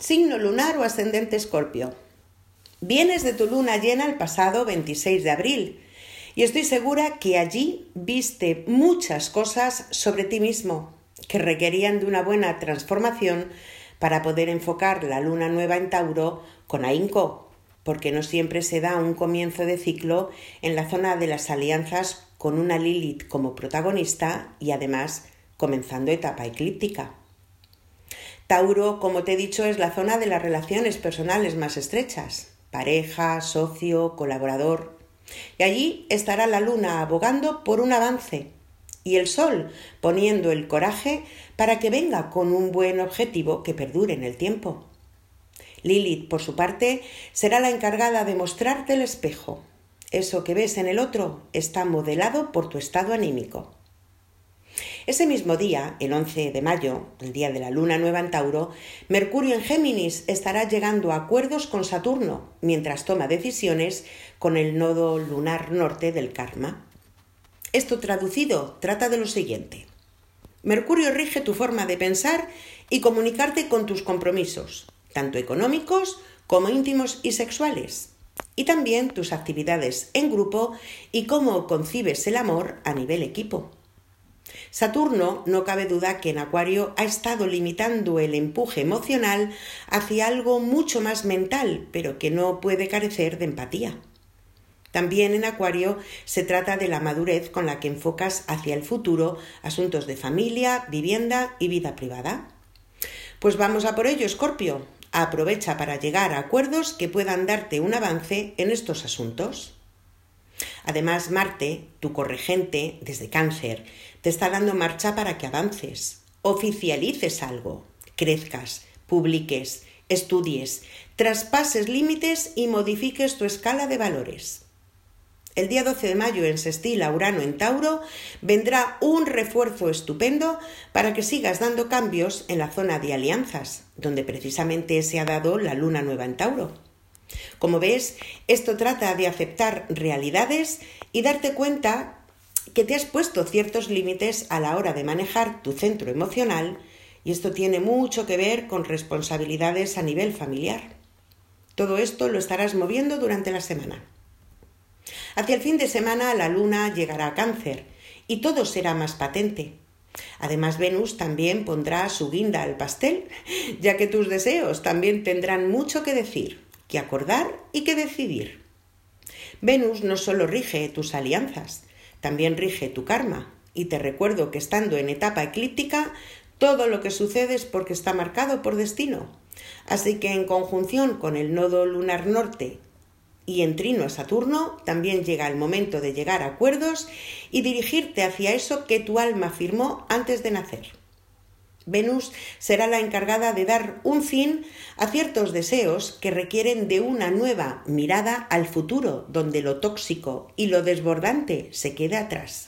Signo lunar o ascendente Escorpio. Vienes de tu luna llena el pasado 26 de abril y estoy segura que allí viste muchas cosas sobre ti mismo que requerían de una buena transformación para poder enfocar la luna nueva en Tauro con ahínco, porque no siempre se da un comienzo de ciclo en la zona de las alianzas con una Lilith como protagonista y además comenzando etapa eclíptica. Tauro, como te he dicho, es la zona de las relaciones personales más estrechas, pareja, socio, colaborador. Y allí estará la luna abogando por un avance y el sol poniendo el coraje para que venga con un buen objetivo que perdure en el tiempo. Lilith, por su parte, será la encargada de mostrarte el espejo. Eso que ves en el otro está modelado por tu estado anímico. Ese mismo día, el 11 de mayo, el día de la luna nueva en Tauro, Mercurio en Géminis estará llegando a acuerdos con Saturno, mientras toma decisiones con el nodo lunar norte del karma. Esto traducido trata de lo siguiente. Mercurio rige tu forma de pensar y comunicarte con tus compromisos, tanto económicos como íntimos y sexuales, y también tus actividades en grupo y cómo concibes el amor a nivel equipo. Saturno, no cabe duda que en Acuario ha estado limitando el empuje emocional hacia algo mucho más mental, pero que no puede carecer de empatía. También en Acuario se trata de la madurez con la que enfocas hacia el futuro asuntos de familia, vivienda y vida privada. Pues vamos a por ello, Escorpio. Aprovecha para llegar a acuerdos que puedan darte un avance en estos asuntos. Además, Marte, tu corregente desde Cáncer, te está dando marcha para que avances, oficialices algo, crezcas, publiques, estudies, traspases límites y modifiques tu escala de valores. El día 12 de mayo en sextil a Urano en Tauro vendrá un refuerzo estupendo para que sigas dando cambios en la zona de alianzas, donde precisamente se ha dado la luna nueva en Tauro. Como ves, esto trata de aceptar realidades y darte cuenta que te has puesto ciertos límites a la hora de manejar tu centro emocional y esto tiene mucho que ver con responsabilidades a nivel familiar. Todo esto lo estarás moviendo durante la semana. Hacia el fin de semana la luna llegará a Cáncer y todo será más patente. Además, Venus también pondrá su guinda al pastel, ya que tus deseos también tendrán mucho que decir, que acordar y que decidir. Venus no solo rige tus alianzas, también rige tu karma, y te recuerdo que estando en etapa eclíptica, todo lo que sucede es porque está marcado por destino. Así que en conjunción con el nodo lunar norte y en trino a Saturno, también llega el momento de llegar a acuerdos y dirigirte hacia eso que tu alma firmó antes de nacer. Venus será la encargada de dar un fin a ciertos deseos que requieren de una nueva mirada al futuro, donde lo tóxico y lo desbordante se quede atrás.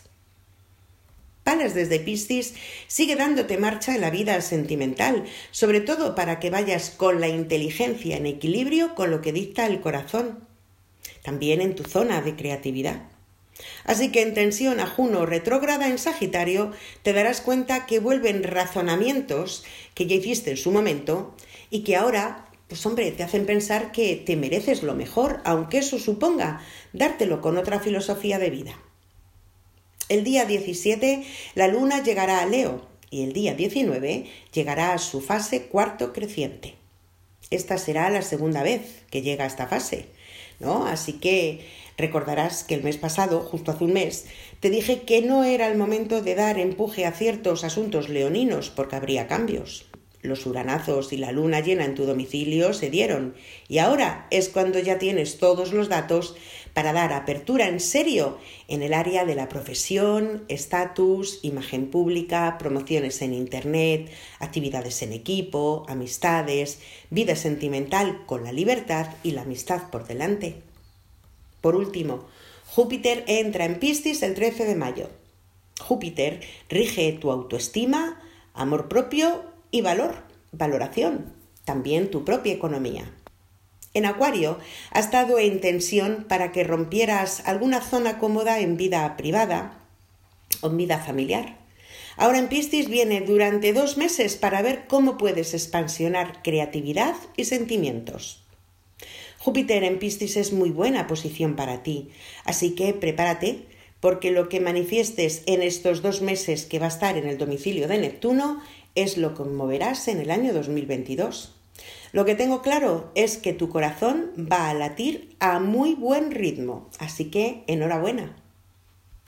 Palas desde Piscis sigue dándote marcha en la vida sentimental, sobre todo para que vayas con la inteligencia en equilibrio con lo que dicta el corazón, también en tu zona de creatividad. Así que en tensión a Juno retrógrada en Sagitario te darás cuenta que vuelven razonamientos que ya hiciste en su momento y que ahora, te hacen pensar que te mereces lo mejor, aunque eso suponga dártelo con otra filosofía de vida. El día 17 la luna llegará a Leo y el día 19 llegará a su fase cuarto creciente. Esta será la segunda vez que llega a esta fase, ¿no? Así que recordarás que el mes pasado, justo hace un mes, te dije que no era el momento de dar empuje a ciertos asuntos leoninos porque habría cambios. Los uranazos y la luna llena en tu domicilio se dieron y ahora es cuando ya tienes todos los datos para dar apertura en serio en el área de la profesión, estatus, imagen pública, promociones en internet, actividades en equipo, amistades, vida sentimental con la libertad y la amistad por delante. Por último, Júpiter entra en Piscis el 13 de mayo. Júpiter rige tu autoestima, amor propio y valoración, también tu propia economía. En Acuario ha estado en tensión para que rompieras alguna zona cómoda en vida privada o en vida familiar. Ahora en Piscis viene durante 2 meses para ver cómo puedes expansionar creatividad y sentimientos. Júpiter en Piscis es muy buena posición para ti, así que prepárate, porque lo que manifiestes en estos 2 meses que va a estar en el domicilio de Neptuno es lo que moverás en el año 2022. Lo que tengo claro es que tu corazón va a latir a muy buen ritmo, así que enhorabuena.